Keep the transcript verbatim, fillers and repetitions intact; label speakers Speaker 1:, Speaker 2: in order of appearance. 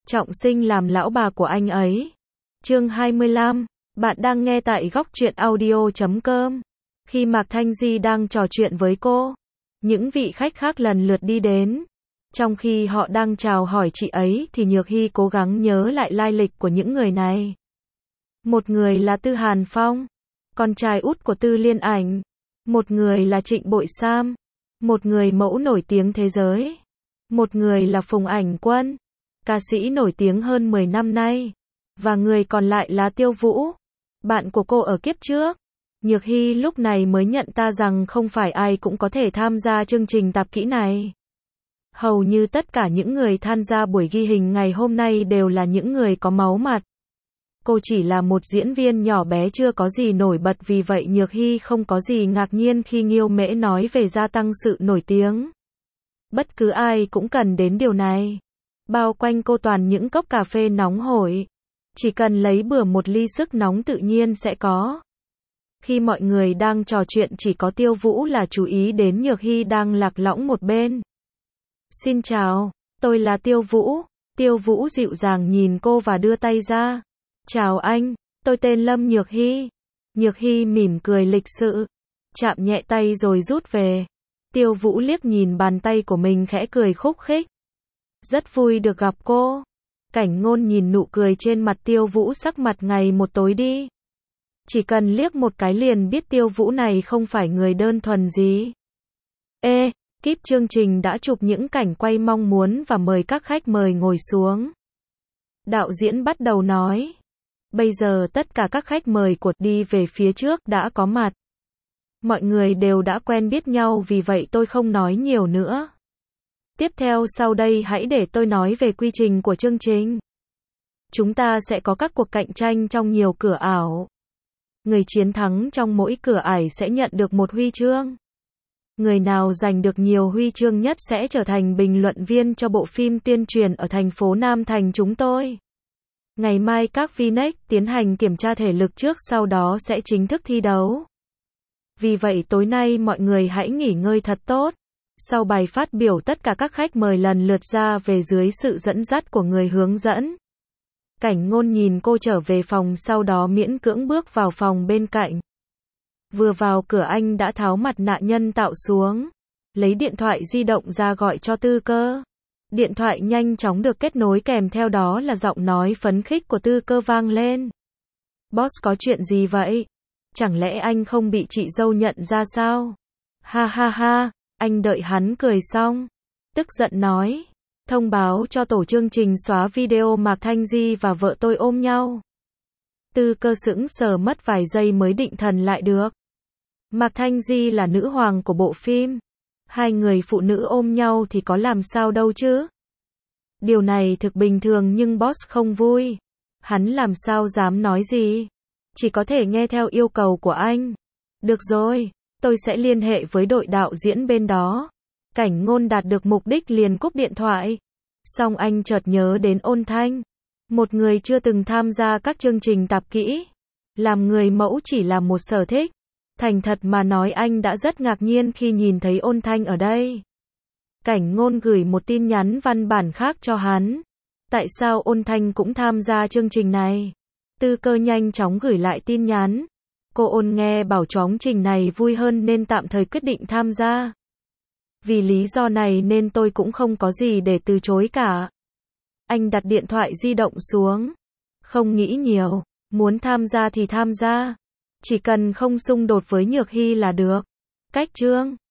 Speaker 1: trọng sinh làm lão bà của anh ấy. Chương hai mươi lăm, bạn đang nghe tại góc truyện audio chấm com. Khi Mạc Thanh Di đang trò chuyện với cô, những vị khách khác lần lượt đi đến. Trong khi họ đang chào hỏi chị ấy thì Nhược Hy cố gắng nhớ lại lai lịch của những người này. Một người là Tư Hàn Phong, con trai út của Tư Liên Ảnh. Một người là Trịnh Bội Sam, một người mẫu nổi tiếng thế giới. Một người là Phùng Ảnh Quân, ca sĩ nổi tiếng hơn mười năm nay. Và người còn lại là Tiêu Vũ, bạn của cô ở kiếp trước. Nhược Hy lúc này mới nhận ra rằng không phải ai cũng có thể tham gia chương trình tạp kỹ này. Hầu như tất cả những người tham gia buổi ghi hình ngày hôm nay đều là những người có máu mặt. Cô chỉ là một diễn viên nhỏ bé chưa có gì nổi bật, vì vậy Nhược Hy không có gì ngạc nhiên khi Nghiêu Mễ nói về gia tăng sự nổi tiếng. Bất cứ ai cũng cần đến điều này. Bao quanh cô toàn những cốc cà phê nóng hổi. Chỉ cần lấy bừa một ly sức nóng tự nhiên sẽ có. Khi mọi người đang trò chuyện chỉ có Tiêu Vũ là chú ý đến Nhược Hy đang lạc lõng một bên. Xin chào, tôi là Tiêu Vũ. Tiêu Vũ dịu dàng nhìn cô và đưa tay ra. Chào anh, tôi tên Lâm Nhược Hy. Nhược Hy mỉm cười lịch sự, chạm nhẹ tay rồi rút về. Tiêu Vũ liếc nhìn bàn tay của mình khẽ cười khúc khích. Rất vui được gặp cô. Cảnh Ngôn nhìn nụ cười trên mặt Tiêu Vũ, sắc mặt ngày một tối đi. Chỉ cần liếc một cái liền biết Tiêu Vũ này không phải người đơn thuần gì. Ê, kíp chương trình đã chụp những cảnh quay, mong muốn và mời các khách mời ngồi xuống. Đạo diễn bắt đầu nói. Bây giờ tất cả các khách mời của đi về phía trước đã có mặt. Mọi người đều đã quen biết nhau, vì vậy tôi không nói nhiều nữa. Tiếp theo sau đây hãy để tôi nói về quy trình của chương trình. Chúng ta sẽ có các cuộc cạnh tranh trong nhiều cửa ảo. Người chiến thắng trong mỗi cửa ải sẽ nhận được một huy chương. Người nào giành được nhiều huy chương nhất sẽ trở thành bình luận viên cho bộ phim tuyên truyền ở thành phố Nam Thành chúng tôi. Ngày mai các V-Next tiến hành kiểm tra thể lực trước, sau đó sẽ chính thức thi đấu. Vì vậy tối nay mọi người hãy nghỉ ngơi thật tốt. Sau bài phát biểu tất cả các khách mời lần lượt ra về dưới sự dẫn dắt của người hướng dẫn. Cảnh Ngôn nhìn cô trở về phòng, sau đó miễn cưỡng bước vào phòng bên cạnh. Vừa vào cửa anh đã tháo mặt nạ nhân tạo xuống, lấy điện thoại di động ra gọi cho Tư Cơ. Điện thoại nhanh chóng được kết nối, kèm theo đó là giọng nói phấn khích của Tư Cơ vang lên. Boss, có chuyện gì vậy? Chẳng lẽ anh không bị chị dâu nhận ra sao? Ha ha ha, anh đợi hắn cười xong. Tức giận nói. Thông báo cho tổ chương trình xóa video Mạc Thanh Di và vợ tôi ôm nhau. Tư Cơ sững sờ mất vài giây mới định thần lại được. Mạc Thanh Di là nữ hoàng của bộ phim. Hai người phụ nữ ôm nhau thì có làm sao đâu chứ. Điều này thực bình thường, nhưng boss không vui. Hắn làm sao dám nói gì. Chỉ có thể nghe theo yêu cầu của anh. Được rồi, tôi sẽ liên hệ với đội đạo diễn bên đó. Cảnh Ngôn đạt được mục đích liền cúp điện thoại. Xong anh chợt nhớ đến Ôn Thanh. Một người chưa từng tham gia các chương trình tạp kỹ. Làm người mẫu chỉ là một sở thích. Thành thật mà nói, anh đã rất ngạc nhiên khi nhìn thấy Ôn Thanh ở đây. Cảnh Ngôn gửi một tin nhắn văn bản khác cho hắn. Tại sao Ôn Thanh cũng tham gia chương trình này? Tư Cơ nhanh chóng gửi lại tin nhắn. Cô Ôn nghe bảo chương trình này vui hơn nên tạm thời quyết định tham gia. Vì lý do này nên tôi cũng không có gì để từ chối cả. Anh đặt điện thoại di động xuống. Không nghĩ nhiều, muốn tham gia thì tham gia. Chỉ cần không xung đột với Nhược Hy là được. Cách chương